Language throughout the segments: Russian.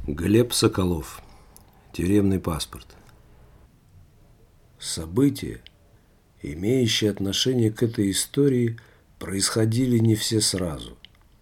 Глеб Соколов. Тюремный паспорт. События, имеющие отношение к этой истории, происходили не все сразу.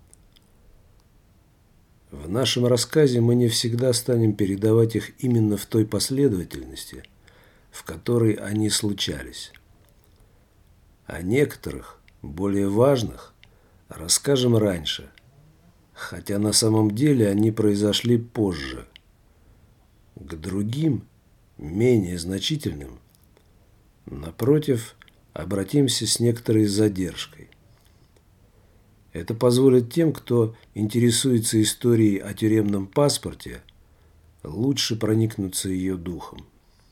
В нашем рассказе мы не всегда станем передавать их именно в той последовательности, в которой они случались. О некоторых, более важных, расскажем раньше, хотя на самом деле они произошли позже. К другим, менее значительным, напротив, обратимся с некоторой задержкой. Это позволит тем, кто интересуется историей о тюремном паспорте, лучше проникнуться ее духом.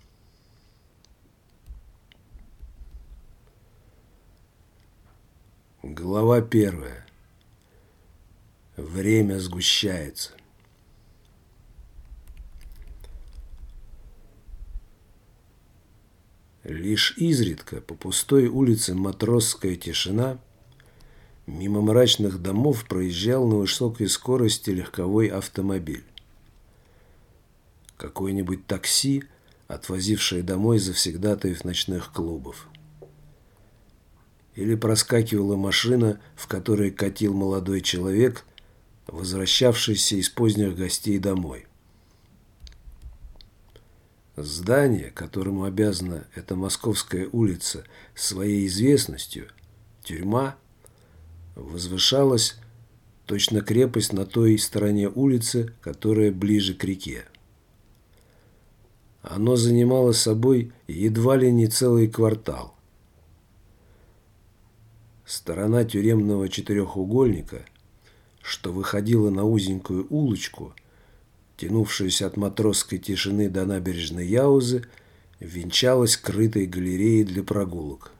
Глава 1. Время сгущается. Лишь изредка по пустой улице Матросская тишина мимо мрачных домов проезжал на высокой скорости легковой автомобиль. Какое-нибудь такси, отвозившее домой завсегдатаев ночных клубов. Или проскакивала машина, в которой катил молодой человек, возвращавшийся из поздних гостей домой. Здание, которому обязана эта московская улица своей известностью, тюрьма, возвышалось точно крепость на той стороне улицы, которая ближе к реке. Оно занимало собой едва ли не целый квартал. Сторона тюремного четырехугольника, что выходила на узенькую улочку, тянувшуюся от Матросской тишины до набережной Яузы, венчалась крытой галереей для прогулок.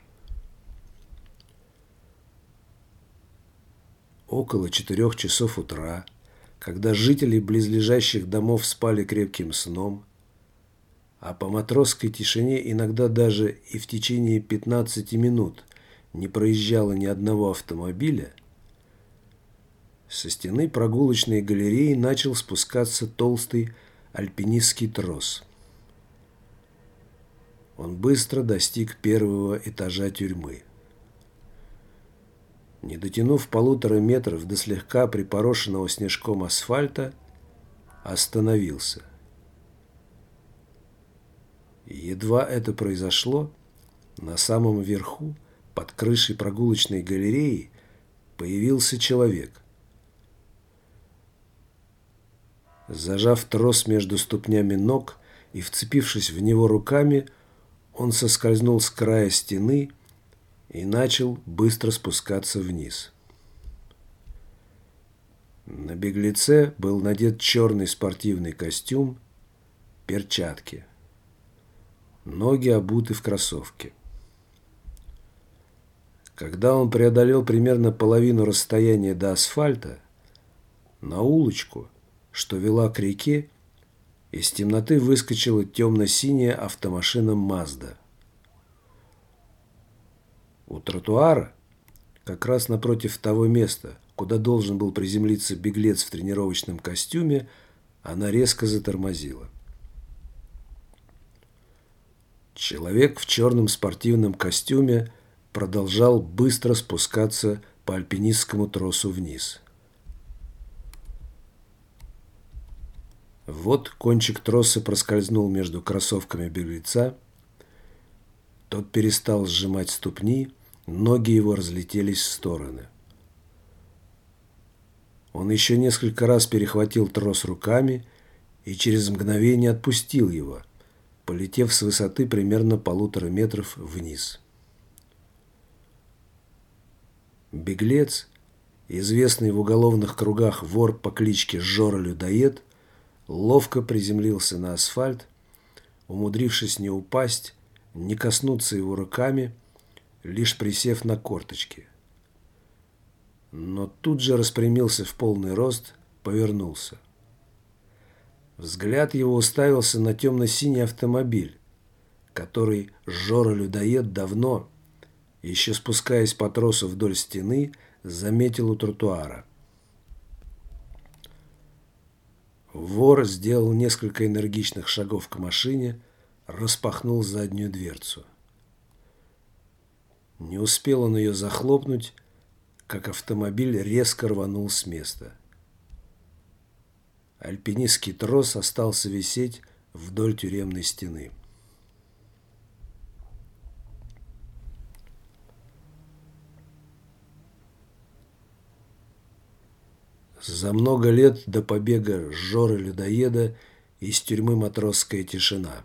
Около 4 часов утра, когда жители близлежащих домов спали крепким сном, а по Матросской тишине иногда даже и в течение 15 минут не проезжало ни одного автомобиля, со стены прогулочной галереи начал спускаться толстый альпинистский трос. Он быстро достиг первого этажа тюрьмы. Не дотянув 1,5 метров до слегка припорошенного снежком асфальта, остановился. Едва это произошло, на самом верху, под крышей прогулочной галереи, появился человек. Зажав трос между ступнями ног и вцепившись в него руками, он соскользнул с края стены и начал быстро спускаться вниз. На беглеце был надет черный спортивный костюм, перчатки. Ноги обуты в кроссовки. Когда он преодолел примерно половину расстояния до асфальта, на улочку, что вела к реке, из темноты выскочила темно-синяя автомашина «Мазда». У тротуара, как раз напротив того места, куда должен был приземлиться беглец в тренировочном костюме, она резко затормозила. Человек в черном спортивном костюме продолжал быстро спускаться по альпинистскому тросу вниз. Вот кончик троса проскользнул между кроссовками беглеца. Тот перестал сжимать ступни, ноги его разлетелись в стороны. Он еще несколько раз перехватил трос руками и через мгновение отпустил его, полетев с высоты примерно 1,5 метров вниз. Беглец, известный в уголовных кругах вор по кличке Жора-людоед, ловко приземлился на асфальт, умудрившись не упасть, не коснуться его руками, лишь присев на корточки. Но тут же распрямился в полный рост, повернулся. Взгляд его уставился на темно-синий автомобиль, который Жора-людоед давно, еще спускаясь по тросу вдоль стены, заметил у тротуара. Вор сделал несколько энергичных шагов к машине, распахнул заднюю дверцу. Не успел он ее захлопнуть, как автомобиль резко рванул с места. Альпинистский трос остался висеть вдоль тюремной стены. За много лет до побега Жоры-людоеда из тюрьмы «Матросская тишина».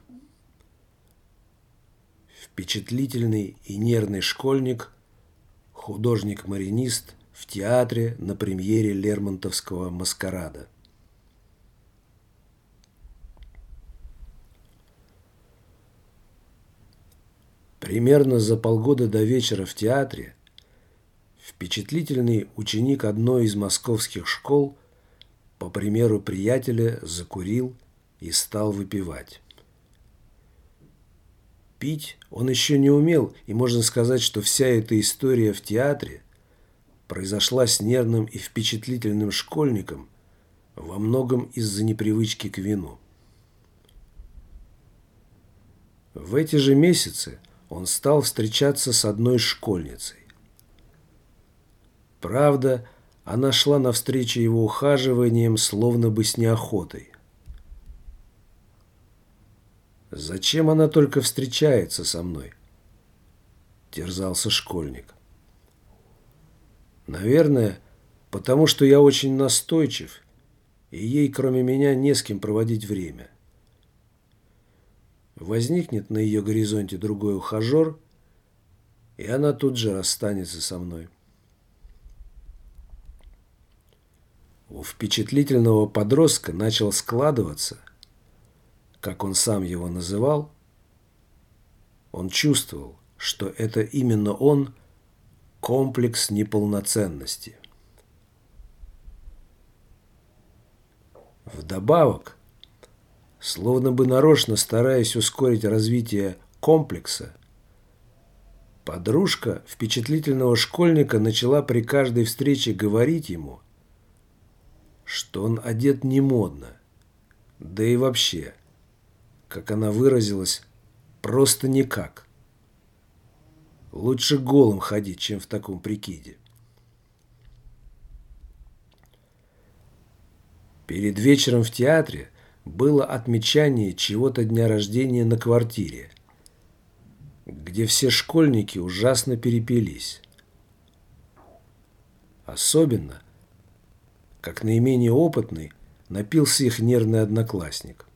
Впечатлительный и нервный школьник, художник-маринист в театре на премьере Лермонтовского «Маскарада». Примерно за полгода до вечера в театре впечатлительный ученик одной из московских школ, по примеру приятеля, закурил и стал выпивать. Пить он еще не умел, и можно сказать, что вся эта история в театре произошла с нервным и впечатлительным школьником во многом из-за непривычки к вину. В эти же месяцы он стал встречаться с одной школьницей. Правда, она шла навстречу его ухаживаниям словно бы с неохотой. «Зачем она только встречается со мной?» – терзался школьник. «Наверное, потому что я очень настойчив, и ей, кроме меня, не с кем проводить время. Возникнет на ее горизонте другой ухажер, и она тут же расстанется со мной». У впечатлительного подростка начал складываться, как он сам его называл, он чувствовал, что это именно он, комплекс неполноценности. Вдобавок, словно бы нарочно стараясь ускорить развитие комплекса, подружка впечатлительного школьника начала при каждой встрече говорить ему, что он одет не модно, да и вообще, как она выразилась, просто никак. Лучше голым ходить, чем в таком прикиде. Перед вечером в театре было отмечание чего-то дня рождения на квартире, где все школьники ужасно перепились. Особенно, как наименее опытный, напился их нервный одноклассник.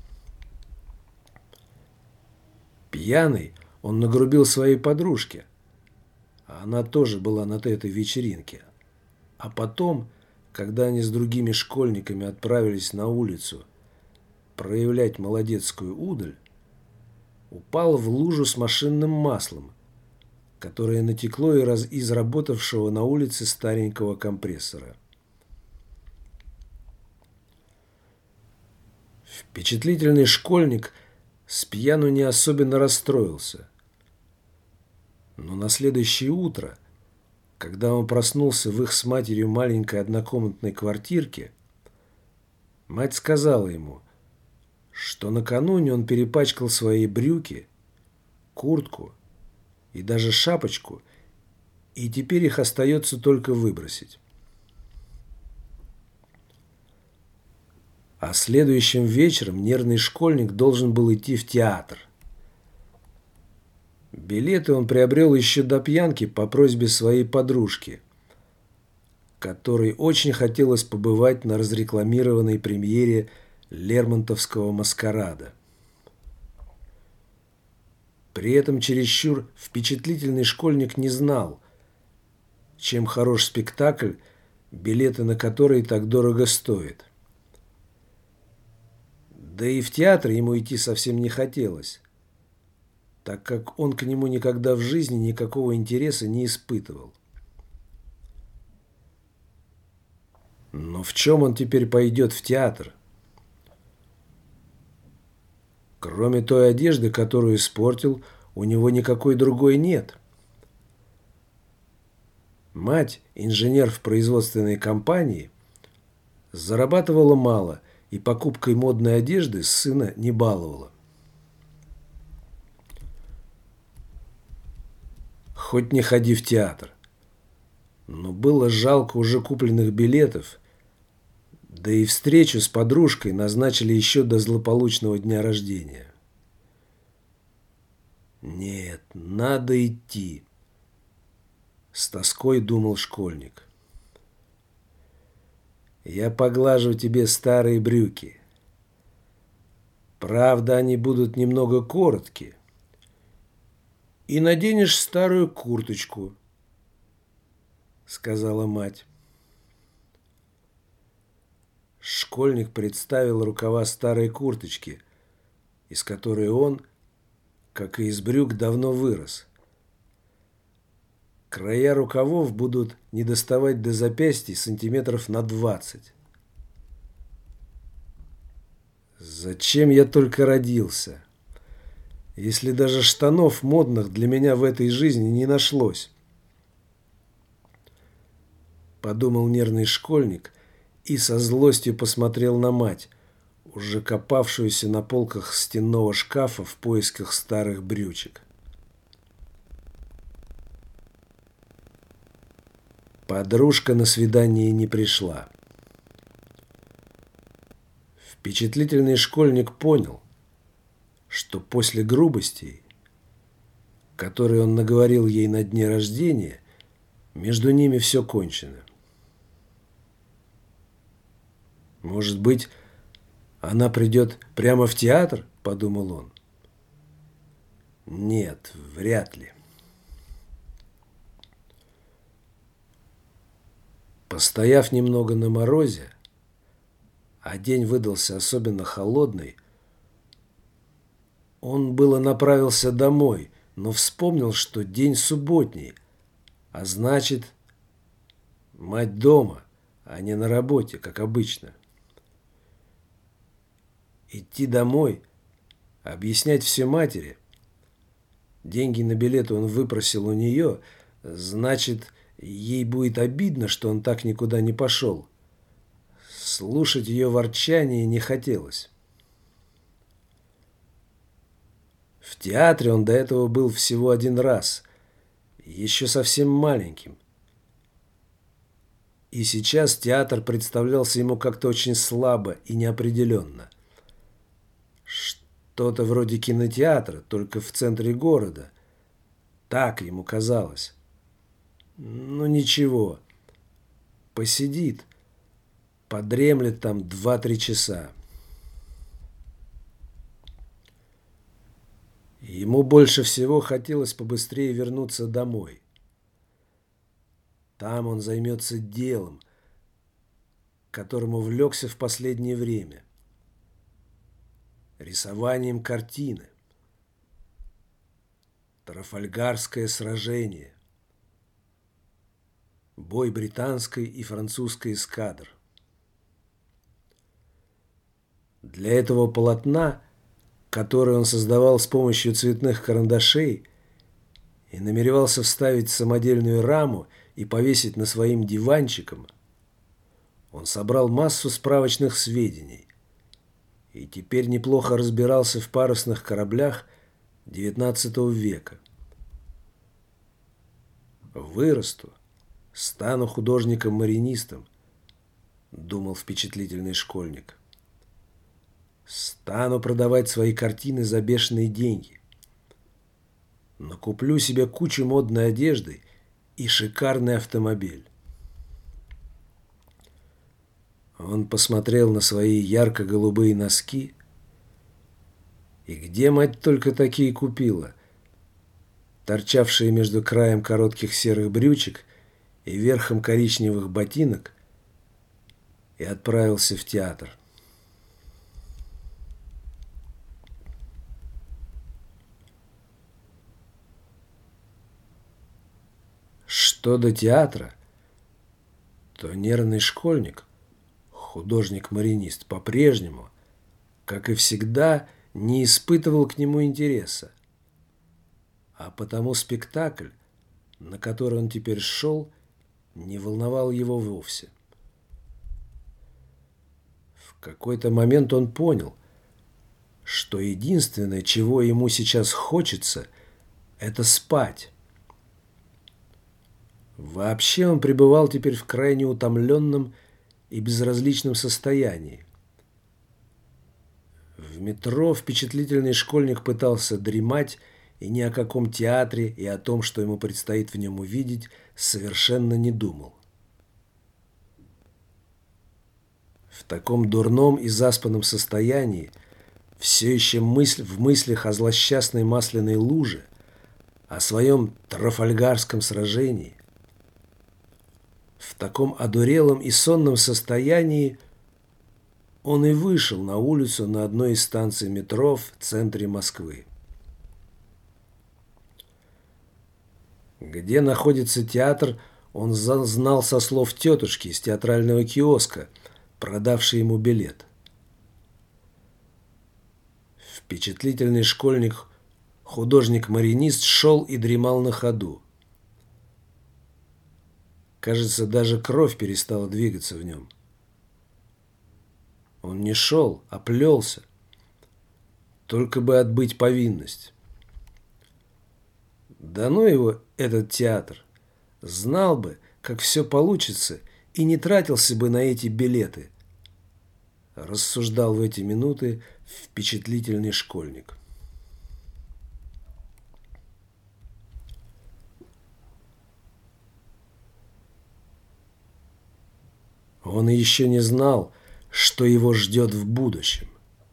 Пьяный он нагрубил своей подружке, а она тоже была на этой вечеринке. А потом, когда они с другими школьниками отправились на улицу проявлять молодецкую удаль, упал в лужу с машинным маслом, которое натекло из работавшего на улице старенького компрессора. Впечатлительный школьник с пьяну не особенно расстроился. Но на следующее утро, когда он проснулся в их с матерью маленькой однокомнатной квартирке, мать сказала ему, что накануне он перепачкал свои брюки, куртку и даже шапочку, и теперь их остается только выбросить. А следующим вечером нервный школьник должен был идти в театр. Билеты он приобрел еще до пьянки по просьбе своей подружки, которой очень хотелось побывать на разрекламированной премьере Лермонтовского «Маскарада». При этом чересчур впечатлительный школьник не знал, чем хорош спектакль, билеты на который так дорого стоят. Да и в театр ему идти совсем не хотелось, так как он к нему никогда в жизни никакого интереса не испытывал. Но в чем он теперь пойдет в театр? Кроме той одежды, которую испортил, у него никакой другой нет. Мать, инженер в производственной компании, зарабатывала мало и покупкой модной одежды сына не баловала. Хоть не ходи в театр. Но было жалко уже купленных билетов, да и встречу с подружкой назначили еще до злополучного дня рождения. Нет, надо идти, с тоской думал школьник. Я поглажу тебе старые брюки. Правда, они будут немного короткие. И наденешь старую курточку, сказала мать. Школьник представил рукава старой курточки, из которой он, как и из брюк, давно вырос. Края рукавов будут не доставать до запястья сантиметров на 20. Зачем я только родился, если даже штанов модных для меня в этой жизни не нашлось? Подумал нервный школьник и со злостью посмотрел на мать, уже копавшуюся на полках стенного шкафа в поисках старых брючек. Подружка на свидание не пришла. Впечатлительный школьник понял, что после грубостей, которые он наговорил ей на дне рождения, между ними все кончено. Может быть, она придет прямо в театр, подумал он. Нет, вряд ли. Постояв немного на морозе, а день выдался особенно холодный, он было направился домой, но вспомнил, что день субботний, а значит, мать дома, а не на работе, как обычно. Идти домой, объяснять все матери. Деньги на билеты он выпросил у нее, значит, ей будет обидно, что он так никуда не пошел. Слушать ее ворчание не хотелось. В театре он до этого был всего один раз, еще совсем маленьким. И сейчас театр представлялся ему как-то очень слабо и неопределенно. Что-то вроде кинотеатра, только в центре города. Так ему казалось. Ну ничего, посидит, подремлет там 2-3 часа. Ему больше всего хотелось побыстрее вернуться домой. Там он займется делом, которому увлекся в последнее время. Рисованием картины. Трафальгарское сражение. Бой британской и французской эскадр. Для этого полотна, которое он создавал с помощью цветных карандашей и намеревался вставить в самодельную раму и повесить на своим диванчиком, он собрал массу справочных сведений и теперь неплохо разбирался в парусных кораблях XIX века. Вырасту, стану художником-маринистом, думал впечатлительный школьник. Стану продавать свои картины за бешеные деньги. Накуплю себе кучу модной одежды и шикарный автомобиль. Он посмотрел на свои ярко-голубые носки. И где, мать, только такие купила? Торчавшие между краем коротких серых брючек и верхом коричневых ботинок, и отправился в театр. Что до театра, то нервный школьник, художник-маринист, по-прежнему, как и всегда, не испытывал к нему интереса. А потому спектакль, на который он теперь шел, не волновал его вовсе. В какой-то момент он понял, что единственное, чего ему сейчас хочется, это спать. Вообще он пребывал теперь в крайне утомленном и безразличном состоянии. В метро впечатлительный школьник пытался дремать и ни о каком театре и о том, что ему предстоит в нем увидеть, совершенно не думал. В таком дурном и заспанном состоянии все еще в мыслях о злосчастной масляной луже, о своем Трафальгарском сражении, в таком одурелом и сонном состоянии он и вышел на улицу на одной из станций метро в центре Москвы. Где находится театр, он знал со слов тетушки из театрального киоска, продавшей ему билет. Впечатлительный школьник, художник-маринист, шел и дремал на ходу. Кажется, даже кровь перестала двигаться в нем. Он не шел, а плелся, только бы отбыть повинность. Да ну его, этот театр! Знал бы, как все получится, и не тратился бы на эти билеты, рассуждал в эти минуты впечатлительный школьник. Он еще не знал, что его ждет в будущем.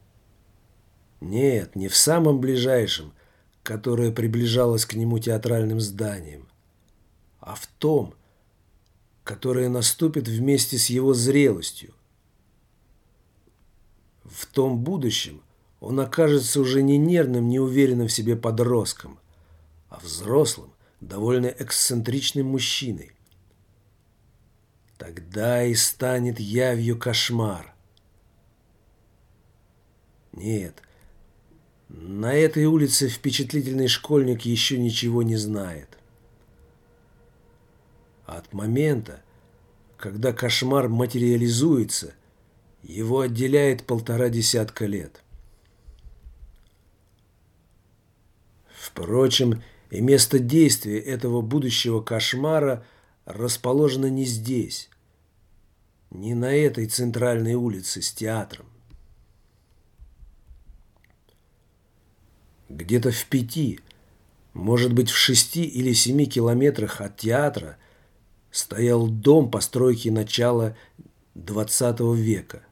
Нет, не в самом ближайшем, которое приближалось к нему театральным зданием, а в том, которое наступит вместе с его зрелостью. В том будущем он окажется уже не нервным, неуверенным в себе подростком, а взрослым, довольно эксцентричным мужчиной. Тогда и станет явью кошмар. Нет, на этой улице впечатлительный школьник еще ничего не знает. От момента, когда кошмар материализуется, его отделяет 1,5 десятка лет. Впрочем, и место действия этого будущего кошмара расположено не здесь, не на этой центральной улице с театром. Где-то в 5, может быть в 6 или 7 километрах от театра стоял дом постройки начала XX века.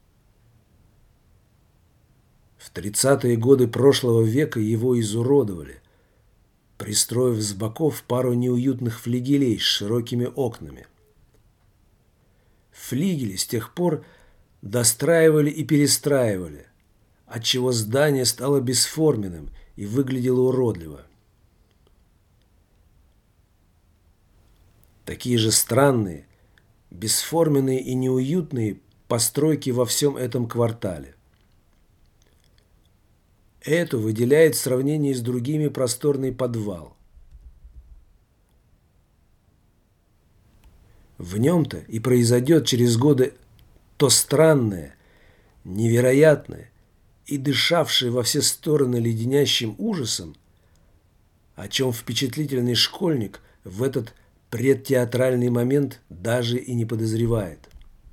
В 30-е годы прошлого века его изуродовали, пристроив с боков пару неуютных флигелей с широкими окнами. Флигели с тех пор достраивали и перестраивали, отчего здание стало бесформенным и выглядело уродливо. Такие же странные, бесформенные и неуютные постройки во всем этом квартале. Эту выделяет в сравнении с другими просторный подвал. В нем-то и произойдет через годы то странное, невероятное и дышавшее во все стороны леденящим ужасом, о чем впечатлительный школьник в этот предтеатральный момент даже и не подозревает.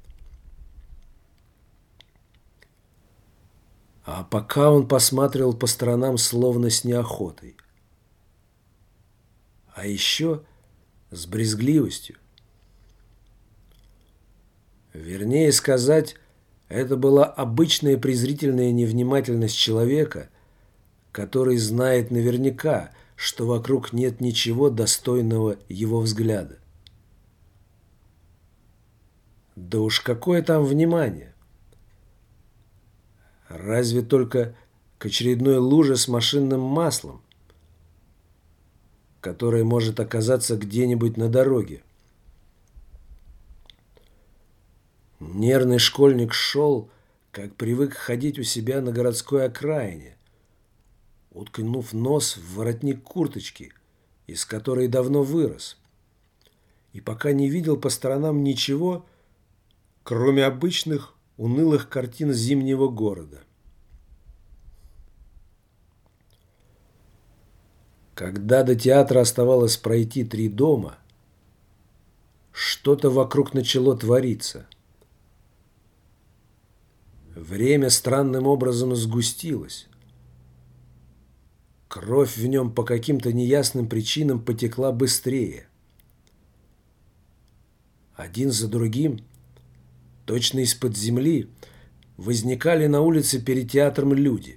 А пока он посматривал по сторонам словно с неохотой. А еще с брезгливостью. Вернее сказать, это была обычная презрительная невнимательность человека, который знает наверняка, что вокруг нет ничего достойного его взгляда. Да уж какое там внимание! Разве только к очередной луже с машинным маслом, которая может оказаться где-нибудь на дороге. Нервный школьник шел, как привык ходить у себя на городской окраине, уткнув нос в воротник курточки, из которой давно вырос, и пока не видел по сторонам ничего, кроме обычных унылых картин зимнего города. Когда до театра оставалось пройти 3 дома, что-то вокруг начало твориться. Время странным образом сгустилось. Кровь в нем по каким-то неясным причинам потекла быстрее. Один за другим, точно из-под земли, возникали на улице перед театром люди.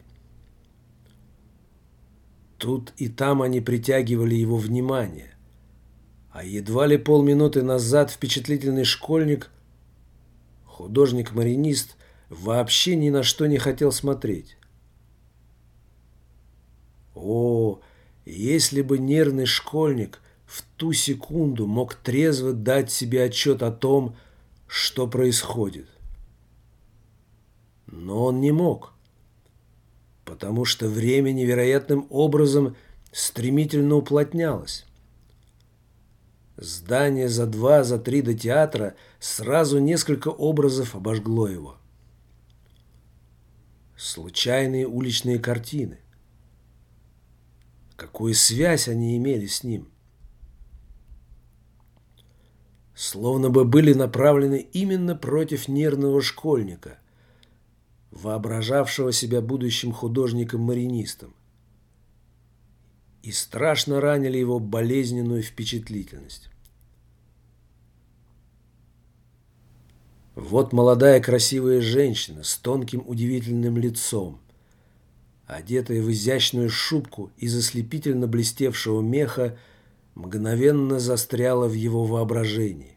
Тут и там они притягивали его внимание, а едва ли полминуты назад впечатлительный школьник, художник-маринист, вообще ни на что не хотел смотреть. О, если бы нервный школьник в ту секунду мог трезво дать себе отчет о том, что происходит. Но он не мог, потому что время невероятным образом стремительно уплотнялось. Здание за 2, за 3 до театра сразу несколько образов обожгло его. Случайные уличные картины. Какую связь они имели с ним? Словно бы были направлены именно против нервного школьника, воображавшего себя будущим художником-маринистом, и страшно ранили его болезненную впечатлительность. Вот молодая красивая женщина с тонким удивительным лицом, одетая в изящную шубку из ослепительно блестевшего меха, мгновенно застряла в его воображении.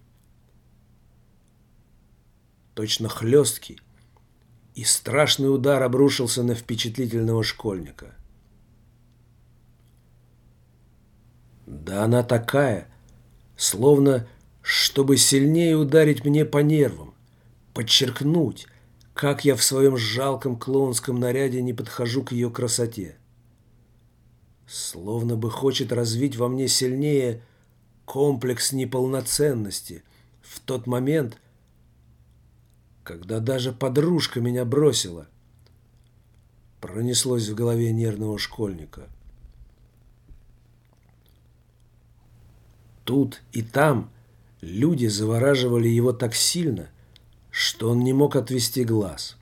Точно хлесткий и страшный удар обрушился на впечатлительного школьника. Да она такая, словно, чтобы сильнее ударить мне по нервам, подчеркнуть, как я в своем жалком клоунском наряде не подхожу к ее красоте. Словно бы хочет развить во мне сильнее комплекс неполноценности в тот момент, когда даже подружка меня бросила. Пронеслось в голове нервного школьника. Тут и там люди завораживали его так сильно, что он не мог отвести глаз.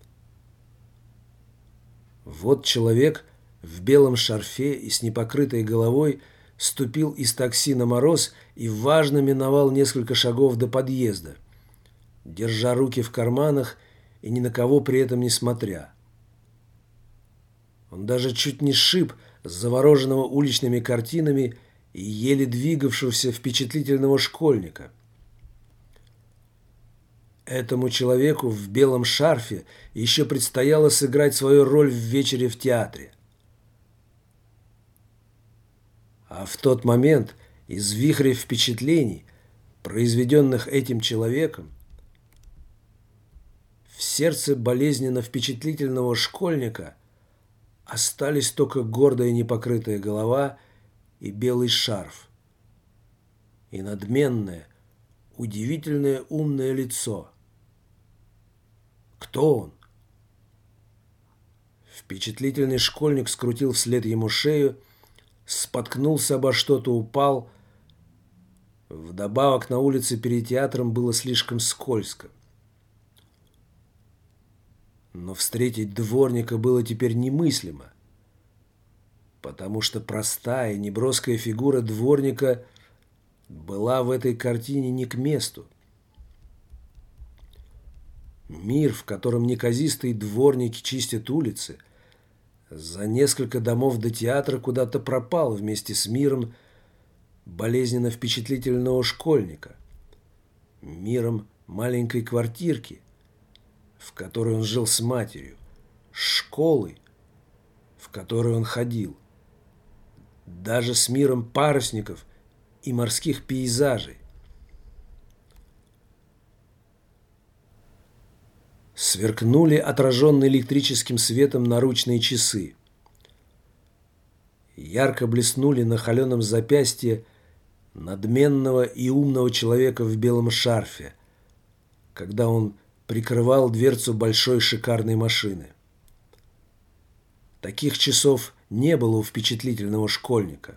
Вот человек в белом шарфе и с непокрытой головой ступил из такси на мороз и важно миновал несколько шагов до подъезда, держа руки в карманах и ни на кого при этом не смотря. Он даже чуть не сшиб завороженного уличными картинами и еле двигавшегося впечатлительного школьника. Этому человеку в белом шарфе еще предстояло сыграть свою роль в вечере в театре. А в тот момент из вихря впечатлений, произведенных этим человеком, в сердце болезненно впечатлительного школьника остались только гордая непокрытая голова и белый шарф, и надменное, удивительное умное лицо. Кто он? Впечатлительный школьник скрутил вслед ему шею, споткнулся обо что-то, упал. Вдобавок на улице перед театром было слишком скользко. Но встретить дворника было теперь немыслимо, потому что простая, неброская фигура дворника была в этой картине не к месту. Мир, в котором неказистые дворники чистят улицы, за несколько домов до театра куда-то пропал вместе с миром болезненно впечатлительного школьника, миром маленькой квартирки, в которой он жил с матерью, школой, в которой он ходил, даже с миром парусников и морских пейзажей. Сверкнули отраженные электрическим светом наручные часы. Ярко блеснули на холеном запястье надменного и умного человека в белом шарфе, когда он прикрывал дверцу большой шикарной машины. Таких часов не было у впечатлительного школьника.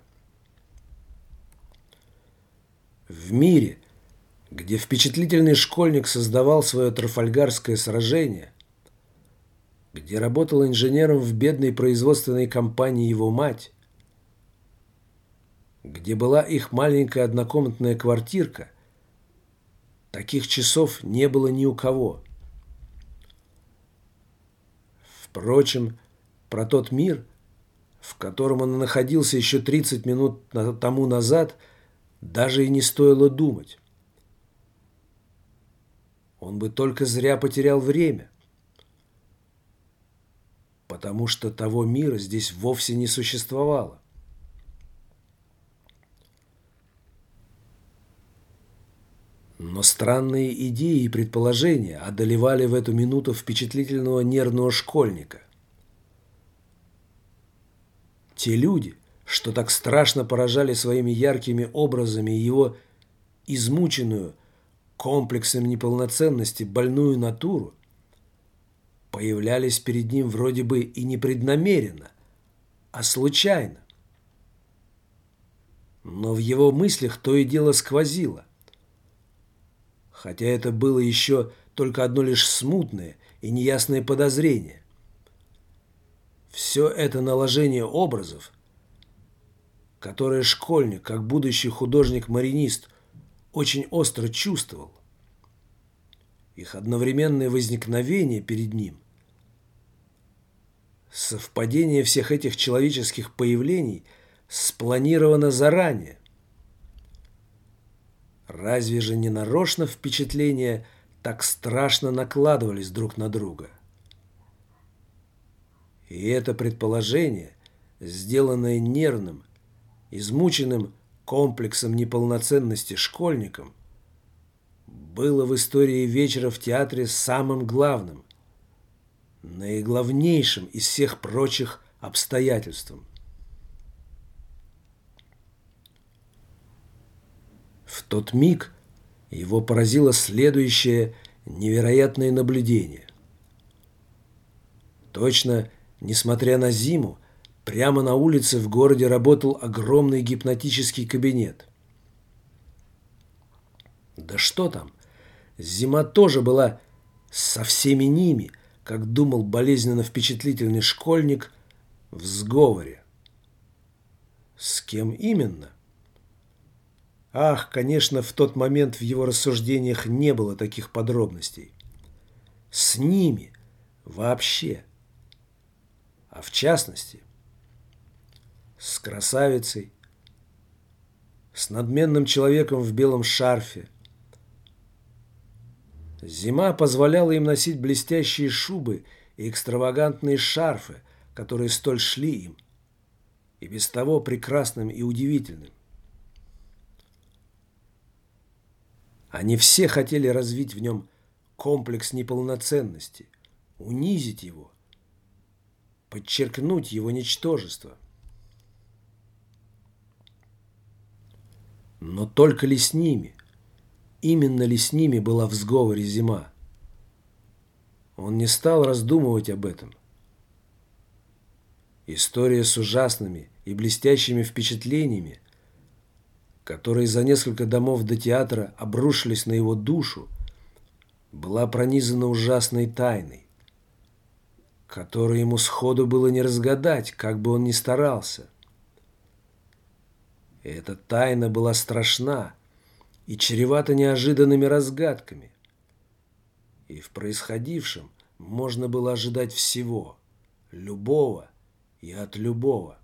В мире, где впечатлительный школьник создавал свое трафальгарское сражение, где работал инженером в бедной производственной компании его мать, где была их маленькая однокомнатная квартирка, таких часов не было ни у кого. Впрочем, про тот мир, в котором он находился еще 30 минут тому назад, даже и не стоило думать. Он бы только зря потерял время, потому что того мира здесь вовсе не существовало. Но странные идеи и предположения одолевали в эту минуту впечатлительного нервного школьника. Те люди, что так страшно поражали своими яркими образами его измученную комплексом неполноценности больную натуру, появлялись перед ним вроде бы и непреднамеренно, а случайно. Но в его мыслях то и дело сквозило. Хотя это было еще только одно лишь смутное и неясное подозрение. Все это наложение образов, которое школьник, как будущий художник-маринист, очень остро чувствовал, их одновременное возникновение перед ним, совпадение всех этих человеческих появлений спланировано заранее. Разве же не нарочно впечатления так страшно накладывались друг на друга? И это предположение, сделанное нервным, измученным комплексом неполноценности школьником, было в истории вечера в театре самым главным, наиглавнейшим из всех прочих обстоятельством. В тот миг его поразило следующее невероятное наблюдение. Точно, несмотря на зиму, прямо на улице в городе работал огромный гипнотический кабинет. Да что там, зима тоже была со всеми ними, как думал болезненно впечатлительный школьник, в сговоре. С кем именно? Ах, конечно, в тот момент в его рассуждениях не было таких подробностей. С ними вообще. А в частности, с красавицей, с надменным человеком в белом шарфе. Зима позволяла им носить блестящие шубы и экстравагантные шарфы, которые столь шли им, и без того прекрасным и удивительным. Они все хотели развить в нем комплекс неполноценности, унизить его, подчеркнуть его ничтожество. Но только ли с ними, именно ли с ними была в сговоре зима? Он не стал раздумывать об этом. История с ужасными и блестящими впечатлениями, которые за несколько домов до театра обрушились на его душу, была пронизана ужасной тайной, которую ему сходу было не разгадать, как бы он ни старался. И эта тайна была страшна и чревата неожиданными разгадками. И в происходившем можно было ожидать всего, любого и от любого.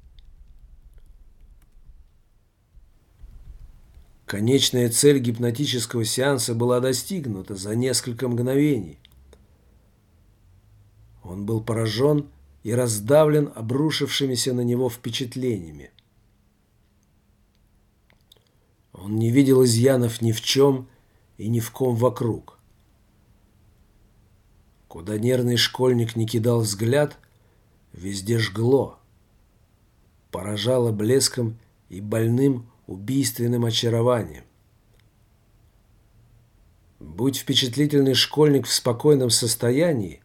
Конечная цель гипнотического сеанса была достигнута за несколько мгновений. Он был поражен и раздавлен обрушившимися на него впечатлениями. Он не видел изъянов ни в чем и ни в ком вокруг. Куда нервный школьник не кидал взгляд, везде жгло, поражало блеском и больным убийственным очарованием. Будь впечатлительный школьник в спокойном состоянии,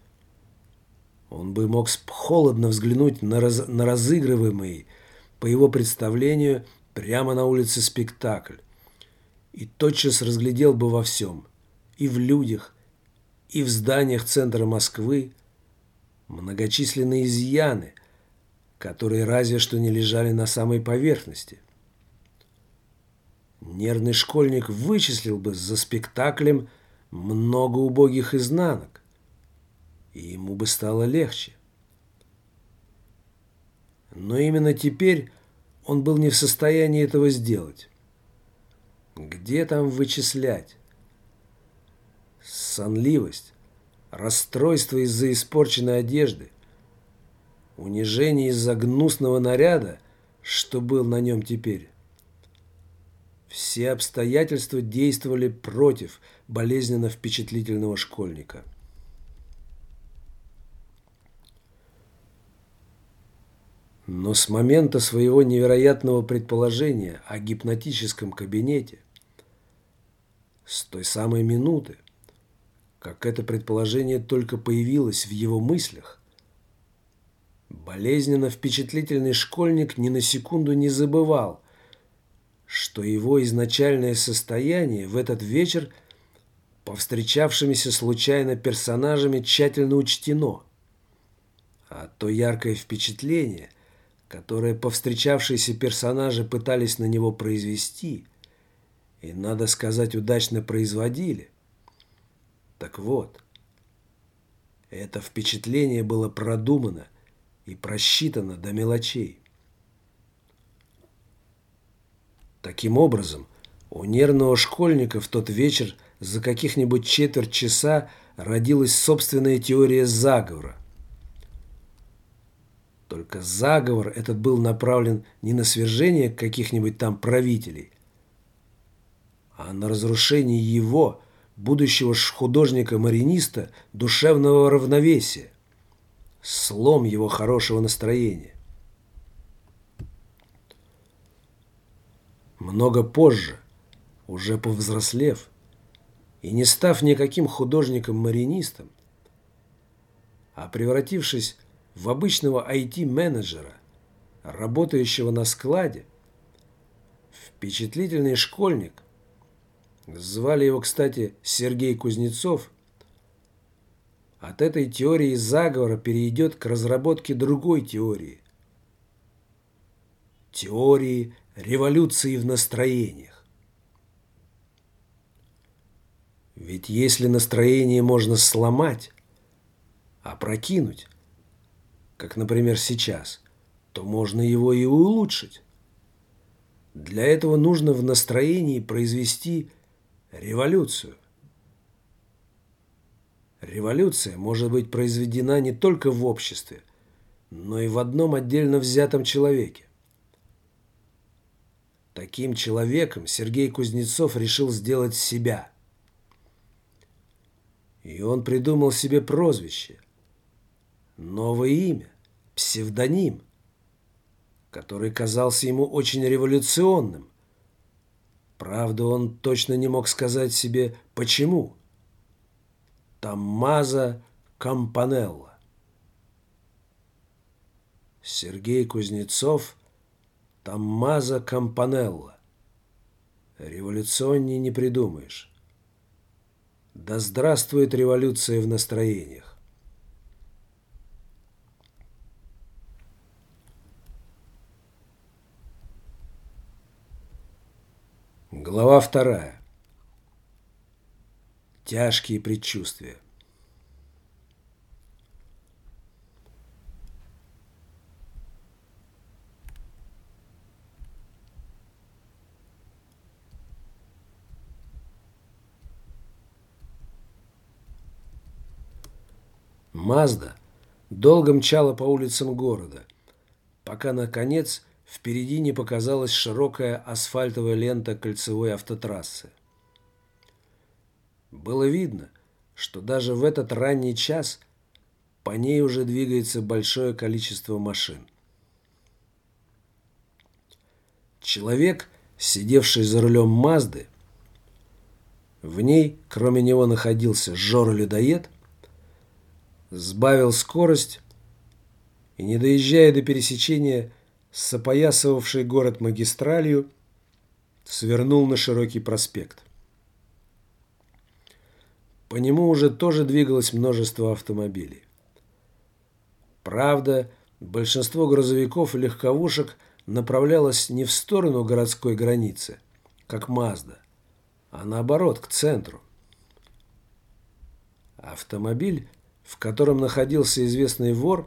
он бы мог холодно взглянуть на разыгрываемый, по его представлению, прямо на улице спектакль, и тотчас разглядел бы во всем, и в людях, и в зданиях центра Москвы, многочисленные изъяны, которые разве что не лежали на самой поверхности. Нервный школьник вычислил бы за спектаклем много убогих изнанок, и ему бы стало легче. Но именно теперь он был не в состоянии этого сделать. Где там вычислять? Сонливость, расстройство из-за испорченной одежды, унижение из-за гнусного наряда, что был на нем теперь. Все обстоятельства действовали против болезненно впечатлительного школьника. Но с момента своего невероятного предположения о гипнотическом кабинете, с той самой минуты, как это предположение только появилось в его мыслях, болезненно впечатлительный школьник ни на секунду не забывал, что его изначальное состояние в этот вечер повстречавшимися случайно персонажами тщательно учтено, а то яркое впечатление, которое повстречавшиеся персонажи пытались на него произвести, и, надо сказать, удачно производили. Так вот, это впечатление было продумано и просчитано до мелочей. Таким образом, у нервного школьника в тот вечер за каких-нибудь четверть часа родилась собственная теория заговора. Только заговор этот был направлен не на свержение каких-нибудь там правителей, а на разрушение его, будущего художника-мариниста, душевного равновесия, слом его хорошего настроения. Много позже, уже повзрослев и не став никаким художником-маринистом, а превратившись в обычного IT-менеджера, работающего на складе, впечатлительный школьник, звали его, кстати, Сергей Кузнецов, от этой теории заговора перейдет к разработке другой теории. Теории революции в настроениях. Ведь если настроение можно сломать, опрокинуть, как, например, сейчас, то можно его и улучшить. Для этого нужно в настроении произвести революцию. Революция может быть произведена не только в обществе, но и в одном отдельно взятом человеке. Таким человеком Сергей Кузнецов решил сделать себя. И он придумал себе прозвище, новое имя, псевдоним, который казался ему очень революционным. Правда, он точно не мог сказать себе, почему. Томмазо Кампанелло. Сергей Кузнецов, Томмазо Кампанелло. Революционнее не придумаешь. Да здравствует революция в настроениях. Глава 2. Тяжкие предчувствия. Мазда долго мчала по улицам города, пока, наконец, впереди не показалась широкая асфальтовая лента кольцевой автотрассы. Было видно, что даже в этот ранний час по ней уже двигается большое количество машин. Человек, сидевший за рулем Мазды, В ней, кроме него, находился Жора-людоед, сбавил скорость и, не доезжая до пересечения с опоясывавшей город магистралью, свернул на широкий проспект. По нему уже тоже двигалось множество автомобилей. Правда, большинство грузовиков и легковушек направлялось не в сторону городской границы, как Мазда, а наоборот, к центру. Автомобиль, в котором находился известный вор,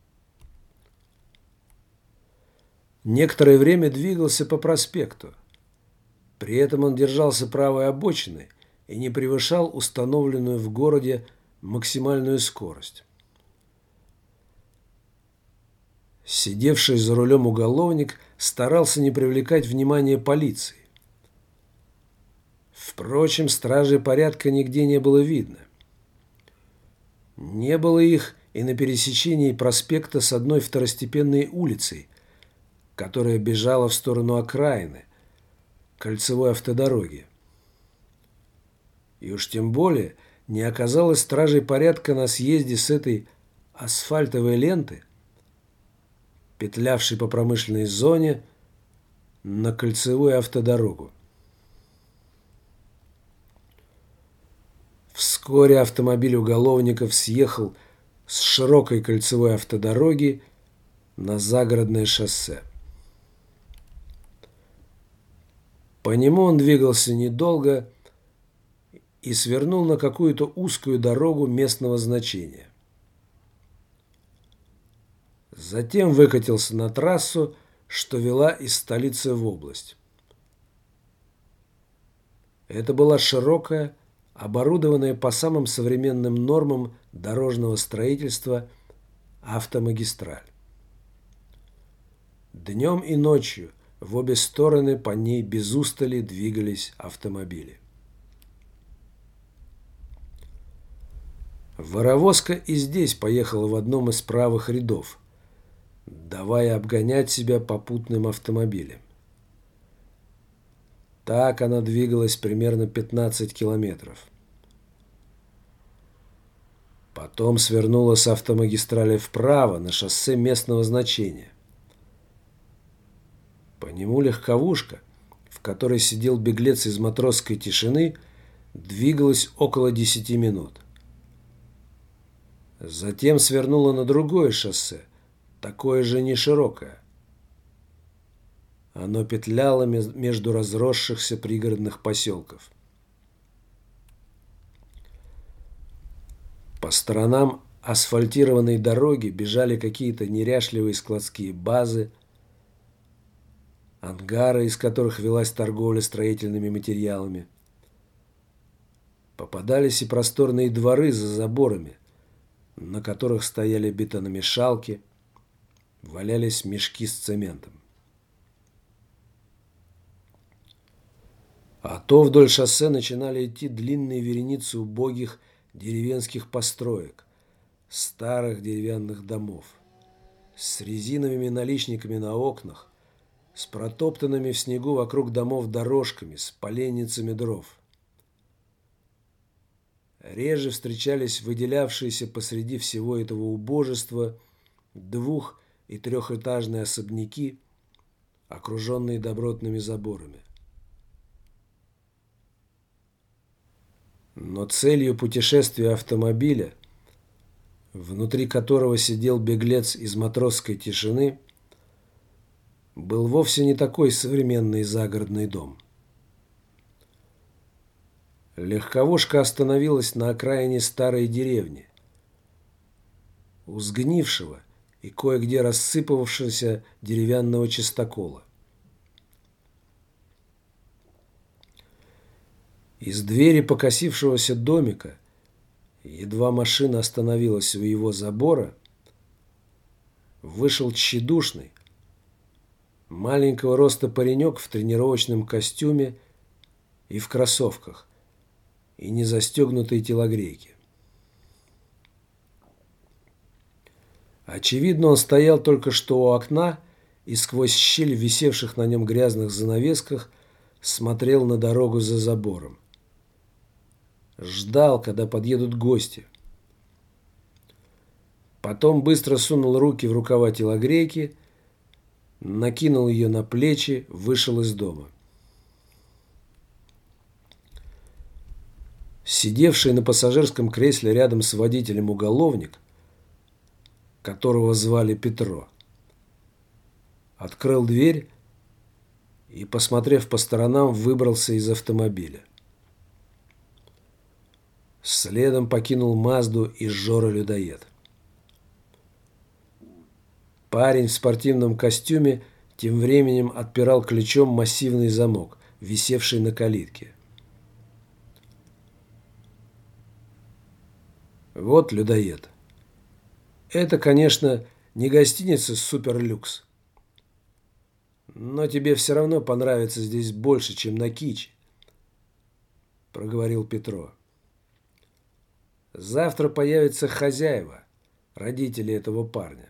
некоторое время двигался по проспекту. При этом он держался правой обочины и не превышал установленную в городе максимальную скорость. Сидевший за рулем уголовник старался не привлекать внимания полиции. Впрочем, стражей порядка нигде не было видно. Не было их и на пересечении проспекта с одной второстепенной улицей, которая бежала в сторону окраины, кольцевой автодороги. И уж тем более не оказалось стражей порядка на съезде с этой асфальтовой ленты, петлявшей по промышленной зоне, на кольцевую автодорогу. Вскоре автомобиль уголовников съехал с широкой кольцевой автодороги на загородное шоссе. По нему он двигался недолго и свернул на какую-то узкую дорогу местного значения. Затем выкатился на трассу, что вела из столицы в область. Это была широкая, оборудованная по самым современным нормам дорожного строительства автомагистраль. Днем и ночью в обе стороны по ней без устали двигались автомобили. Воровозка и здесь поехала в одном из правых рядов, давая обгонять себя попутным автомобилем. Так она двигалась примерно 15 километров. Потом свернула с автомагистрали вправо на шоссе местного значения. По нему легковушка, в которой сидел беглец из матросской тишины, двигалась около 10 минут. Затем свернула на другое шоссе, такое же неширокое. Оно петляло между разросшихся пригородных поселков. По сторонам асфальтированной дороги бежали какие-то неряшливые складские базы, ангары, из которых велась торговля строительными материалами. Попадались и просторные дворы за заборами, на которых стояли бетономешалки, валялись мешки с цементом. А то вдоль шоссе начинали идти длинные вереницы убогих деревенских построек, старых деревянных домов, с резиновыми наличниками на окнах, с протоптанными в снегу вокруг домов дорожками, с поленницами дров. Реже встречались выделявшиеся посреди всего этого убожества двух- и трехэтажные особняки, окруженные добротными заборами. Но целью путешествия автомобиля, внутри которого сидел беглец из матросской тишины, был вовсе не такой современный загородный дом. Легковушка остановилась на окраине старой деревни, у сгнившего и кое-где рассыпавшегося деревянного частокола. Из двери покосившегося домика, едва машина остановилась у его забора, вышел тщедушный, маленького роста паренек в тренировочном костюме и в кроссовках, и незастегнутой телогрейке. Очевидно, он стоял только что у окна и сквозь щель в висевших на нем грязных занавесках смотрел на дорогу за забором. ждал, когда подъедут гости. Потом быстро сунул руки в рукава телогрейки, накинул ее на плечи, вышел из дома. Сидевший на пассажирском кресле рядом с водителем уголовник, которого звали Петро, открыл дверь и, посмотрев по сторонам, выбрался из автомобиля. Следом покинул Мазду и Жора-людоед. Парень в спортивном костюме тем временем отпирал ключом массивный замок, висевший на калитке. Вот людоед. Это, конечно, не гостиница «Суперлюкс», но тебе все равно понравится здесь больше, чем на Киче, проговорил Петро. Завтра появятся хозяева, родители этого парня.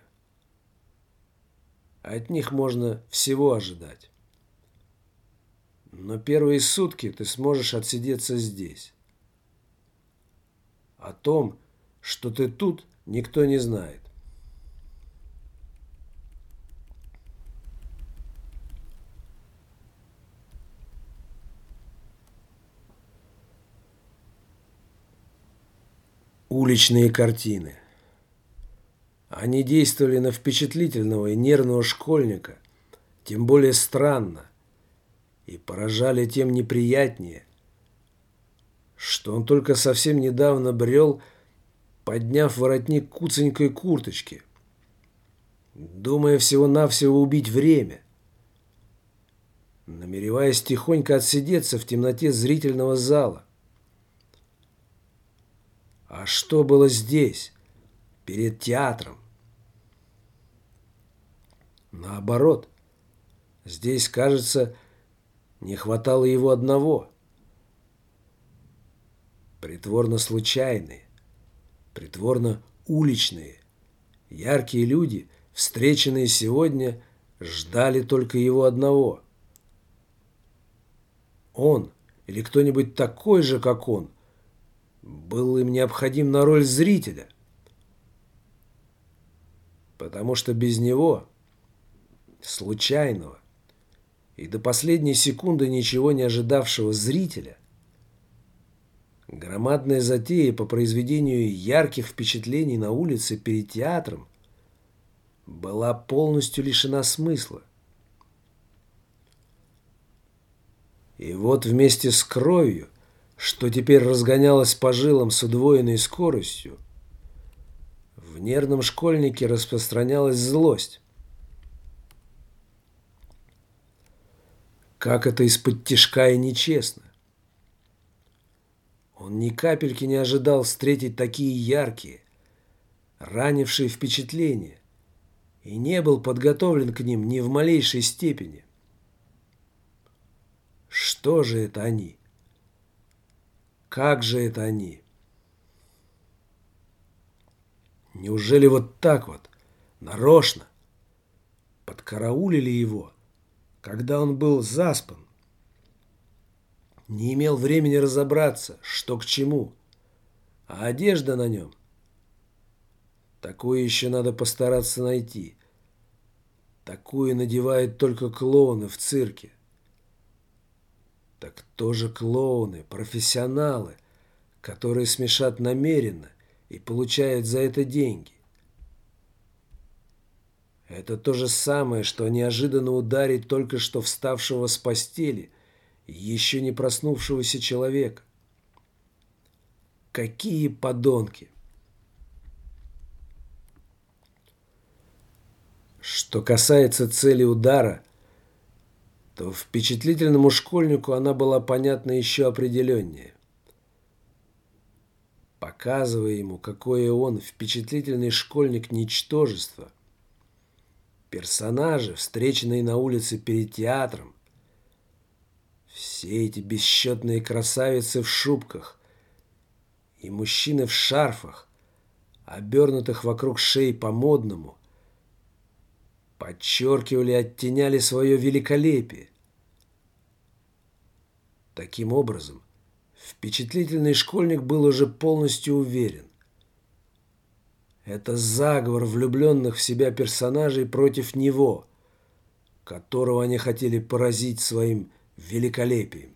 От них можно всего ожидать. Но первые сутки ты сможешь отсидеться здесь. О том, что ты тут, никто не знает. Уличные картины. Они действовали на впечатлительного и нервного школьника, тем более странно, и поражали тем неприятнее, что он только совсем недавно брел, подняв воротник куценькой курточки, думая всего-навсего убить время, намереваясь тихонько отсидеться в темноте зрительного зала. А что было здесь, перед театром? Наоборот, здесь, кажется, не хватало его одного. Притворно случайные, притворно уличные, яркие люди, встреченные сегодня, ждали только его одного. Он или кто-нибудь такой же, как он, был им необходим на роль зрителя, потому что без него, случайного и до последней секунды ничего не ожидавшего зрителя, громадная затея по произведению ярких впечатлений на улице перед театром была полностью лишена смысла. И вот вместе с кровью, что теперь разгонялось по жилам с удвоенной скоростью, в нервном школьнике распространялась злость. Как это из-под тишка и нечестно. Он ни капельки не ожидал встретить такие яркие, ранившие впечатления, и не был подготовлен к ним ни в малейшей степени. Что же это они? Как же это они? Неужели вот так вот, нарочно, подкараулили его, когда он был заспан? Не имел времени разобраться, что к чему, а одежда на нем. Такую еще надо постараться найти. Такую надевают только клоуны в цирке. Так кто же клоуны, профессионалы, которые смешат намеренно и получают за это деньги? Это то же самое, что неожиданно ударить только что вставшего с постели еще не проснувшегося человека. Какие подонки! Что касается цели удара, то впечатлительному школьнику она была понятна еще определеннее. Показывая ему, какое он, впечатлительный школьник, ничтожество, персонажи, встреченные на улице перед театром, все эти бесчетные красавицы в шубках и мужчины в шарфах, обернутых вокруг шеи по-модному, подчеркивали и оттеняли свое великолепие. Таким образом, Впечатлительный школьник был уже полностью уверен. Это заговор влюбленных в себя персонажей против него, которого они хотели поразить своим великолепием.